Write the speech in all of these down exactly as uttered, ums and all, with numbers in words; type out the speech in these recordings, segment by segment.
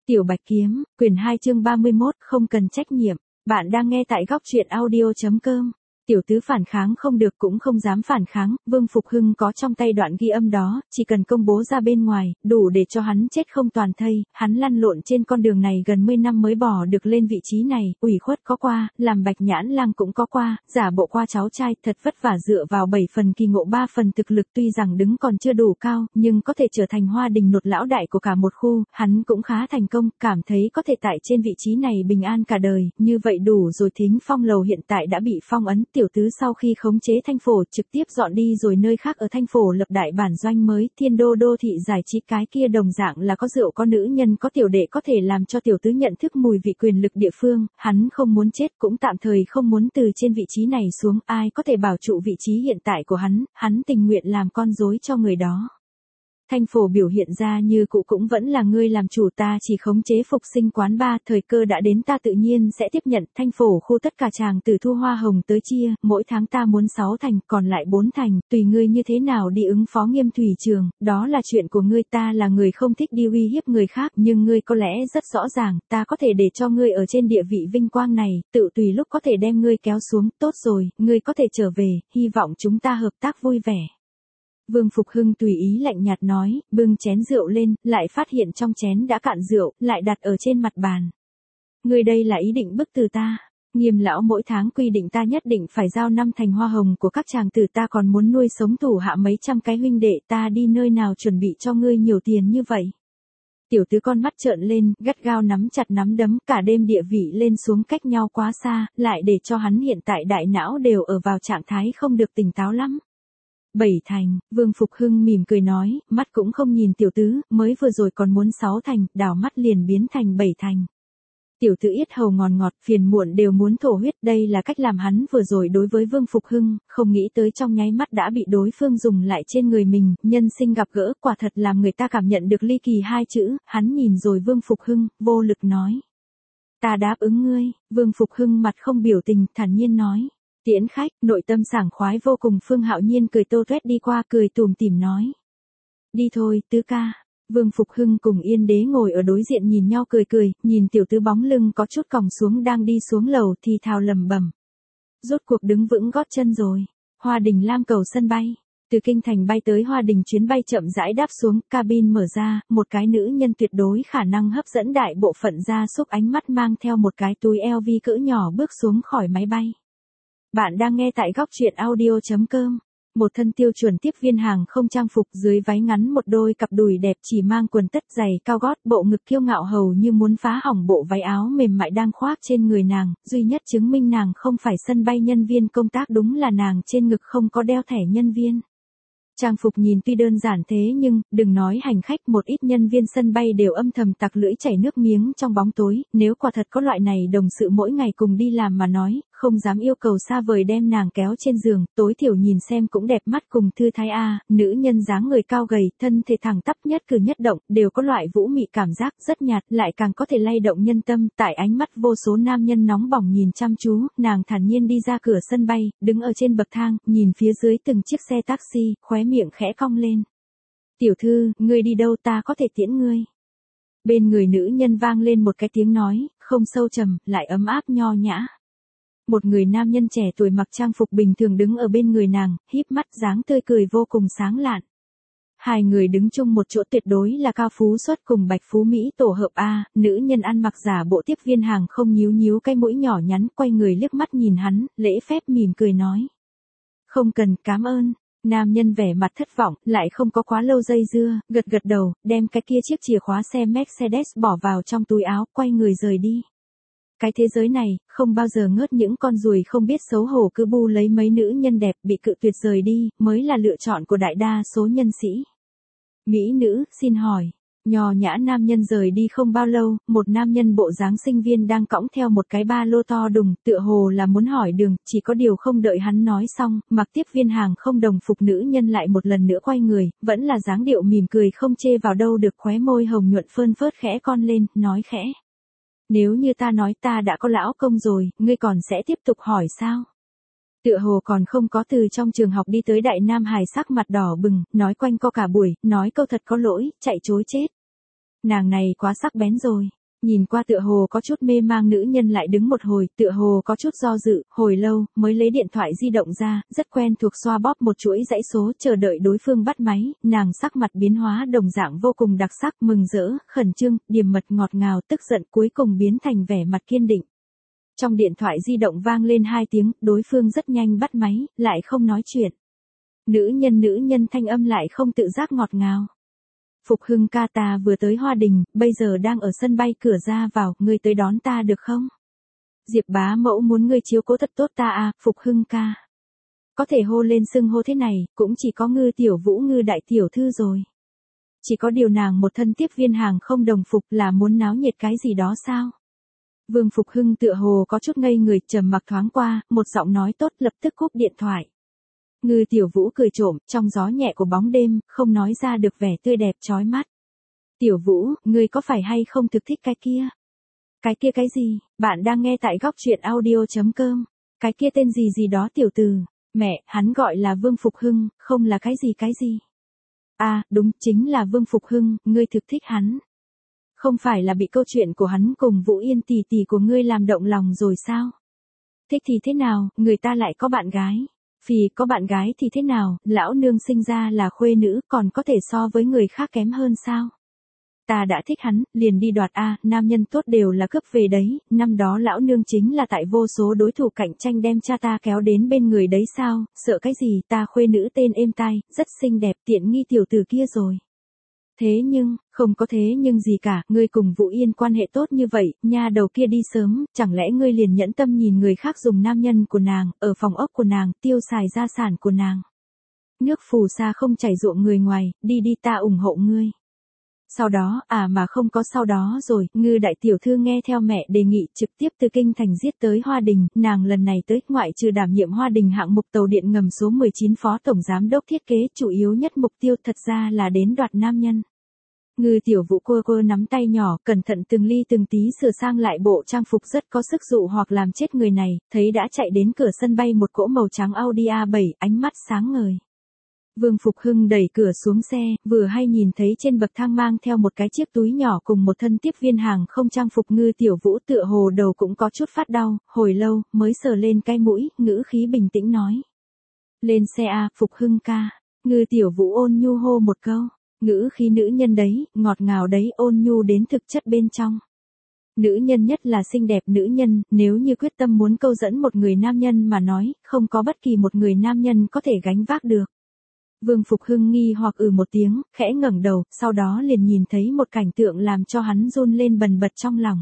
Tiểu Bạch Kiếm, quyển hai chương ba mươi mốt, không cần trách nhiệm. Bạn đang nghe tại góc truyện audio chấm com. Tiểu tứ phản kháng không được cũng không dám phản kháng, Vương Phục Hưng có trong tay đoạn ghi âm đó, chỉ cần công bố ra bên ngoài, đủ để cho hắn chết không toàn thây. Hắn lăn lộn trên con đường này gần mươi năm mới bỏ được lên vị trí này, ủy khuất có qua, làm Bạch Nhãn Lang cũng có qua, giả bộ qua cháu trai, thật vất vả dựa vào bảy phần kỳ ngộ ba phần thực lực, tuy rằng đứng còn chưa đủ cao, nhưng có thể trở thành Hoa Đình Nột lão đại của cả một khu, hắn cũng khá thành công, cảm thấy có thể tại trên vị trí này bình an cả đời, như vậy đủ rồi. Thính Phong Lầu hiện tại đã bị phong ấn. Tiểu tứ sau khi khống chế Thanh Phổ trực tiếp dọn đi rồi nơi khác ở Thanh Phổ lập đại bản doanh mới, Thiên Đô đô thị giải trí, cái kia đồng dạng là có rượu có nữ nhân có tiểu đệ có thể làm cho tiểu tứ nhận thức mùi vị quyền lực địa phương, hắn không muốn chết cũng tạm thời không muốn từ trên vị trí này xuống, ai có thể bảo trụ vị trí hiện tại của hắn, hắn tình nguyện làm con rối cho người đó. Thanh Phổ biểu hiện ra như cũ cũng vẫn là ngươi làm chủ, ta chỉ khống chế phục sinh quán ba, thời cơ đã đến ta tự nhiên sẽ tiếp nhận. Thanh Phổ khu tất cả chàng từ thu hoa hồng tới chia, mỗi tháng ta muốn sáu thành, còn lại bốn thành, tùy ngươi như thế nào đi ứng phó. Nghiêm Thủy Trường, đó là chuyện của ngươi, ta là người không thích đi uy hiếp người khác, nhưng ngươi có lẽ rất rõ ràng, ta có thể để cho ngươi ở trên địa vị vinh quang này, tự tùy lúc có thể đem ngươi kéo xuống. Tốt rồi, ngươi có thể trở về, hy vọng chúng ta hợp tác vui vẻ. Vương Phục Hưng tùy ý lạnh nhạt nói, bưng chén rượu lên, lại phát hiện trong chén đã cạn rượu, lại đặt ở trên mặt bàn. Ngươi đây là ý định bức từ ta. Nghiêm lão mỗi tháng quy định ta nhất định phải giao năm thành hoa hồng của các chàng tử, ta còn muốn nuôi sống thủ hạ mấy trăm cái huynh đệ, ta đi nơi nào chuẩn bị cho ngươi nhiều tiền như vậy. Tiểu tứ con mắt trợn lên, gắt gao nắm chặt nắm đấm, cả đêm địa vị lên xuống cách nhau quá xa, lại để cho hắn hiện tại đại não đều ở vào trạng thái không được tỉnh táo lắm. Bảy thành, Vương Phục Hưng mỉm cười nói, mắt cũng không nhìn tiểu tứ, mới vừa rồi còn muốn sáu thành, đảo mắt liền biến thành bảy thành. Tiểu tứ yết hầu ngọt ngọt, phiền muộn đều muốn thổ huyết, đây là cách làm hắn vừa rồi đối với Vương Phục Hưng, không nghĩ tới trong nháy mắt đã bị đối phương dùng lại trên người mình, nhân sinh gặp gỡ, quả thật làm người ta cảm nhận được ly kỳ hai chữ, hắn nhìn rồi Vương Phục Hưng, vô lực nói. Ta đáp ứng ngươi. Vương Phục Hưng mặt không biểu tình, thản nhiên nói. Tiễn khách, nội tâm sảng khoái vô cùng. Phương Hạo Nhiên cười tô toét đi qua, cười tủm tỉm nói. Đi thôi, tứ ca. Vương Phục Hưng cùng Yên Đế ngồi ở đối diện nhìn nhau cười cười, nhìn tiểu tứ bóng lưng có chút còng xuống đang đi xuống lầu thì thào lẩm bẩm. Rốt cuộc đứng vững gót chân rồi. Hoa Đình Lam cầu sân bay. Từ kinh thành bay tới Hoa Đình chuyến bay chậm rãi đáp xuống, cabin mở ra, một cái nữ nhân tuyệt đối khả năng hấp dẫn đại bộ phận gia súc ánh mắt mang theo một cái túi eo vi cỡ nhỏ bước xuống khỏi máy bay. Bạn đang nghe tại góc truyện audio chấm com. Một thân tiêu chuẩn tiếp viên hàng không trang phục, dưới váy ngắn một đôi cặp đùi đẹp, chỉ mang quần tất giày cao gót, bộ ngực kiêu ngạo hầu như muốn phá hỏng bộ váy áo mềm mại đang khoác trên người nàng, duy nhất chứng minh nàng không phải sân bay nhân viên công tác đúng là nàng trên ngực không có đeo thẻ nhân viên. Trang phục nhìn tuy đơn giản thế nhưng, đừng nói hành khách, một ít nhân viên sân bay đều âm thầm tặc lưỡi chảy nước miếng trong bóng tối, nếu quả thật có loại này đồng sự mỗi ngày cùng đi làm mà nói, không dám yêu cầu xa vời đem nàng kéo trên giường, tối thiểu nhìn xem cũng đẹp mắt cùng thư thái a. Nữ nhân dáng người cao gầy, thân thể thẳng tắp, nhất cử nhất động, đều có loại vũ mị cảm giác rất nhạt, lại càng có thể lay động nhân tâm, tại ánh mắt vô số nam nhân nóng bỏng nhìn chăm chú, nàng thản nhiên đi ra cửa sân bay, đứng ở trên bậc thang, nhìn phía dưới từng chiếc xe taxi, khóe miệng khẽ cong lên. Tiểu thư, ngươi đi đâu, ta có thể tiễn ngươi. Bên người nữ nhân vang lên một cái tiếng nói, không sâu trầm, lại ấm áp nho nhã. Một người nam nhân trẻ tuổi mặc trang phục bình thường đứng ở bên người nàng, híp mắt, dáng tươi cười vô cùng sáng lạn. Hai người đứng chung một chỗ tuyệt đối là cao phú xuất cùng bạch phú Mỹ tổ hợp A. Nữ nhân ăn mặc giả bộ tiếp viên hàng không nhíu nhíu cái mũi nhỏ nhắn, quay người liếc mắt nhìn hắn, lễ phép mỉm cười nói. Không cần, cảm ơn. Nam nhân vẻ mặt thất vọng, lại không có quá lâu dây dưa, gật gật đầu, đem cái kia chiếc chìa khóa xe Mercedes bỏ vào trong túi áo, quay người rời đi. Cái thế giới này, không bao giờ ngớt những con ruồi không biết xấu hổ cứ bu lấy mấy nữ nhân đẹp bị cự tuyệt rời đi, mới là lựa chọn của đại đa số nhân sĩ. Mỹ nữ, xin hỏi. Nho nhã nam nhân rời đi không bao lâu, một nam nhân bộ dáng sinh viên đang cõng theo một cái ba lô to đùng, tựa hồ là muốn hỏi đường, chỉ có điều không đợi hắn nói xong, mặc tiếp viên hàng không đồng phục nữ nhân lại một lần nữa quay người, vẫn là dáng điệu mỉm cười không chê vào đâu được, khóe môi hồng nhuận phơn phớt khẽ con lên, nói khẽ. Nếu như ta nói ta đã có lão công rồi, ngươi còn sẽ tiếp tục hỏi sao? Tựa hồ còn không có từ trong trường học đi tới đại nam hài sắc mặt đỏ bừng, nói quanh co cả buổi, nói câu thật có lỗi, chạy chối chết. Nàng này quá sắc bén rồi. Nhìn qua tựa hồ có chút mê mang nữ nhân lại đứng một hồi, tựa hồ có chút do dự, hồi lâu, mới lấy điện thoại di động ra, rất quen thuộc xoa bóp một chuỗi dãy số, chờ đợi đối phương bắt máy, nàng sắc mặt biến hóa đồng dạng vô cùng đặc sắc, mừng rỡ, khẩn trương, điềm mật ngọt ngào, tức giận cuối cùng biến thành vẻ mặt kiên định. Trong điện thoại di động vang lên hai tiếng, đối phương rất nhanh bắt máy, lại không nói chuyện. Nữ nhân nữ nhân thanh âm lại không tự giác ngọt ngào. Phục Hưng ca, ta vừa tới Hoa Đình, bây giờ đang ở sân bay cửa ra vào, ngươi tới đón ta được không? Diệp bá mẫu muốn ngươi chiếu cố thật tốt ta à, Phục Hưng ca. Có thể hô lên xưng hô thế này, cũng chỉ có Ngư tiểu vũ Ngư đại tiểu thư rồi. Chỉ có điều nàng một thân tiếp viên hàng không đồng phục là muốn náo nhiệt cái gì đó sao? Vương Phục Hưng tựa hồ có chút ngây người, trầm mặc thoáng qua, một giọng nói tốt lập tức cúp điện thoại. Ngư tiểu vũ cười trộm, trong gió nhẹ của bóng đêm, không nói ra được vẻ tươi đẹp chói mắt. Tiểu vũ, ngươi có phải hay không thực thích cái kia? Cái kia cái gì? Bạn đang nghe tại góc truyện audio chấm com. Cái kia tên gì gì đó tiểu từ. Mẹ, hắn gọi là Vương Phục Hưng, không là cái gì cái gì. À, đúng, chính là Vương Phục Hưng, ngươi thực thích hắn. Không phải là bị câu chuyện của hắn cùng Vũ Yên tỷ tỷ của ngươi làm động lòng rồi sao? Thích thì thế nào, người ta lại có bạn gái. Phì có bạn gái thì thế nào, lão nương sinh ra là khuê nữ, còn có thể so với người khác kém hơn sao? Ta đã thích hắn, liền đi đoạt a, nam nhân tốt đều là cướp về đấy, năm đó lão nương chính là tại vô số đối thủ cạnh tranh đem cha ta kéo đến bên người đấy sao, sợ cái gì, ta khuê nữ tên êm tai, rất xinh đẹp, tiện nghi tiểu tử kia rồi. Thế nhưng, không có thế nhưng gì cả, ngươi cùng Vũ Yên quan hệ tốt như vậy, nha đầu kia đi sớm, chẳng lẽ ngươi liền nhẫn tâm nhìn người khác dùng nam nhân của nàng, ở phòng ốc của nàng, tiêu xài gia sản của nàng. Nước phù sa không chảy ruộng người ngoài, đi đi ta ủng hộ ngươi. Sau đó, à mà không có sau đó rồi, Ngư đại tiểu thư nghe theo mẹ đề nghị trực tiếp từ Kinh Thành giết tới Hoa Đình, nàng lần này tới, ngoại trừ đảm nhiệm Hoa Đình hạng mục tàu điện ngầm số mười chín phó tổng giám đốc thiết kế, chủ yếu nhất mục tiêu thật ra là đến đoạt nam nhân. Ngư tiểu vũ cô cô nắm tay nhỏ, cẩn thận từng ly từng tí sửa sang lại bộ trang phục rất có sức dụ hoặc làm chết người này, thấy đã chạy đến cửa sân bay một cỗ màu trắng Audi a bảy, ánh mắt sáng ngời. Vương Phục Hưng đẩy cửa xuống xe, vừa hay nhìn thấy trên bậc thang mang theo một cái chiếc túi nhỏ cùng một thân tiếp viên hàng không trang phục Ngư tiểu vũ tựa hồ đầu cũng có chút phát đau, hồi lâu, mới sờ lên cái mũi, ngữ khí bình tĩnh nói. Lên xe a, Phục Hưng ca. Ngư tiểu vũ ôn nhu hô một câu, ngữ khí nữ nhân đấy, ngọt ngào đấy, ôn nhu đến thực chất bên trong. Nữ nhân nhất là xinh đẹp nữ nhân, nếu như quyết tâm muốn câu dẫn một người nam nhân mà nói, không có bất kỳ một người nam nhân có thể gánh vác được. Vương Phục Hưng nghi hoặc ừ một tiếng, khẽ ngẩng đầu, sau đó liền nhìn thấy một cảnh tượng làm cho hắn run lên bần bật trong lòng.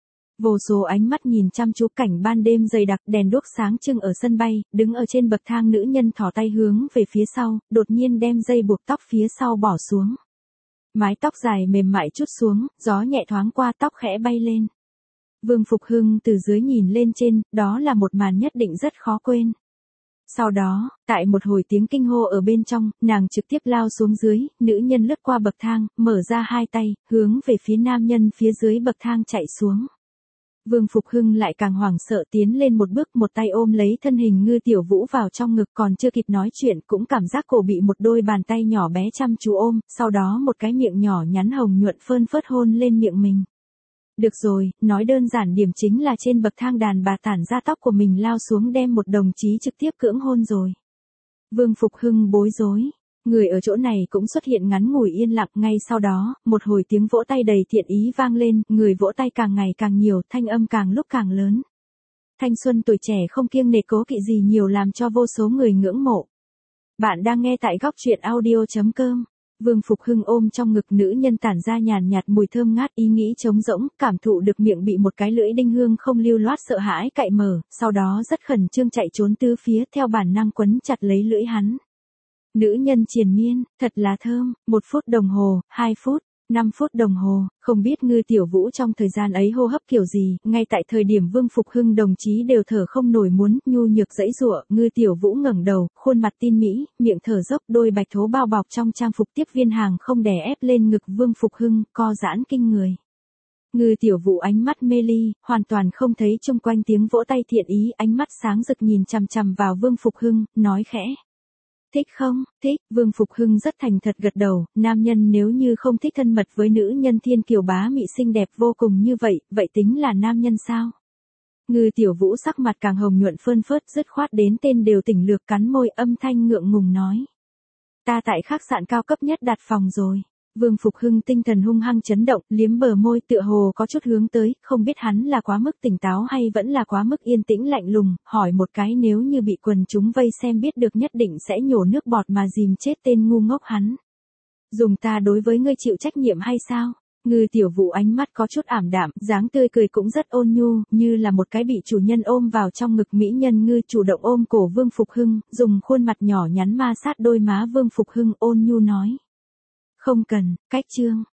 Vô số ánh mắt nhìn chăm chú cảnh ban đêm dày đặc, đèn đuốc sáng trưng ở sân bay, đứng ở trên bậc thang nữ nhân thò tay hướng về phía sau, đột nhiên đem dây buộc tóc phía sau bỏ xuống. Mái tóc dài mềm mại chút xuống, gió nhẹ thoáng qua tóc khẽ bay lên. Vương Phục Hưng từ dưới nhìn lên trên, đó là một màn nhất định rất khó quên. Sau đó, tại một hồi tiếng kinh hô ở bên trong, nàng trực tiếp lao xuống dưới, nữ nhân lướt qua bậc thang, mở ra hai tay, hướng về phía nam nhân phía dưới bậc thang chạy xuống. Vương Phục Hưng lại càng hoảng sợ tiến lên một bước, một tay ôm lấy thân hình Ngư tiểu vũ vào trong ngực, còn chưa kịp nói chuyện cũng cảm giác cổ bị một đôi bàn tay nhỏ bé chăm chú ôm, sau đó một cái miệng nhỏ nhắn hồng nhuận phơn phớt hôn lên miệng mình. Được rồi, nói đơn giản điểm chính là trên bậc thang đàn bà tản ra tóc của mình lao xuống đem một đồng chí trực tiếp cưỡng hôn rồi. Vương Phục Hưng bối rối. Người ở chỗ này cũng xuất hiện ngắn ngủi yên lặng, ngay sau đó, một hồi tiếng vỗ tay đầy thiện ý vang lên, người vỗ tay càng ngày càng nhiều, thanh âm càng lúc càng lớn. Thanh xuân tuổi trẻ không kiêng nể cố kỵ gì nhiều làm cho vô số người ngưỡng mộ. Bạn đang nghe tại góc truyện audio chấm com. Vương Phục Hưng ôm trong ngực nữ nhân tản ra nhàn nhạt mùi thơm ngát, ý nghĩ trống rỗng, cảm thụ được miệng bị một cái lưỡi đinh hương không lưu loát sợ hãi cạy mở, sau đó rất khẩn trương chạy trốn tứ phía theo bản năng quấn chặt lấy lưỡi hắn. Nữ nhân triền miên, thật là thơm, một phút đồng hồ, hai phút, năm phút đồng hồ, không biết Ngư tiểu vũ trong thời gian ấy hô hấp kiểu gì, ngay tại thời điểm Vương Phục Hưng đồng chí đều thở không nổi muốn, nhu nhược dãy giụa, Ngư tiểu vũ ngẩng đầu, khuôn mặt tin mỹ, miệng thở dốc, đôi bạch thố bao bọc trong trang phục tiếp viên hàng không đè ép lên ngực Vương Phục Hưng, co giãn kinh người. Ngư tiểu vũ ánh mắt mê ly, hoàn toàn không thấy chung quanh tiếng vỗ tay thiện ý, ánh mắt sáng rực nhìn chằm chằm vào Vương Phục Hưng, nói khẽ. thích không, thích, Vương Phục Hưng rất thành thật gật đầu, nam nhân nếu như không thích thân mật với nữ nhân thiên kiều bá mị xinh đẹp vô cùng như vậy, vậy tính là nam nhân sao? Ngư Tiểu Vũ sắc mặt càng hồng nhuận phơn phớt dứt khoát đến tên đều tỉnh lược cắn môi âm thanh ngượng ngùng nói. Ta tại khách sạn cao cấp nhất đặt phòng rồi. Vương Phục Hưng tinh thần hung hăng chấn động, liếm bờ môi tựa hồ có chút hướng tới, không biết hắn là quá mức tỉnh táo hay vẫn là quá mức yên tĩnh lạnh lùng, hỏi một cái nếu như bị quần chúng vây xem biết được nhất định sẽ nhổ nước bọt mà dìm chết tên ngu ngốc hắn. Dùng ta đối với ngươi chịu trách nhiệm hay sao? Ngư Tiểu Vũ ánh mắt có chút ảm đạm, dáng tươi cười cũng rất ôn nhu, như là một cái bị chủ nhân ôm vào trong ngực mỹ nhân ngư chủ động ôm cổ Vương Phục Hưng, dùng khuôn mặt nhỏ nhắn ma sát đôi má Vương Phục Hưng ôn nhu nói. Không cần, cách chương.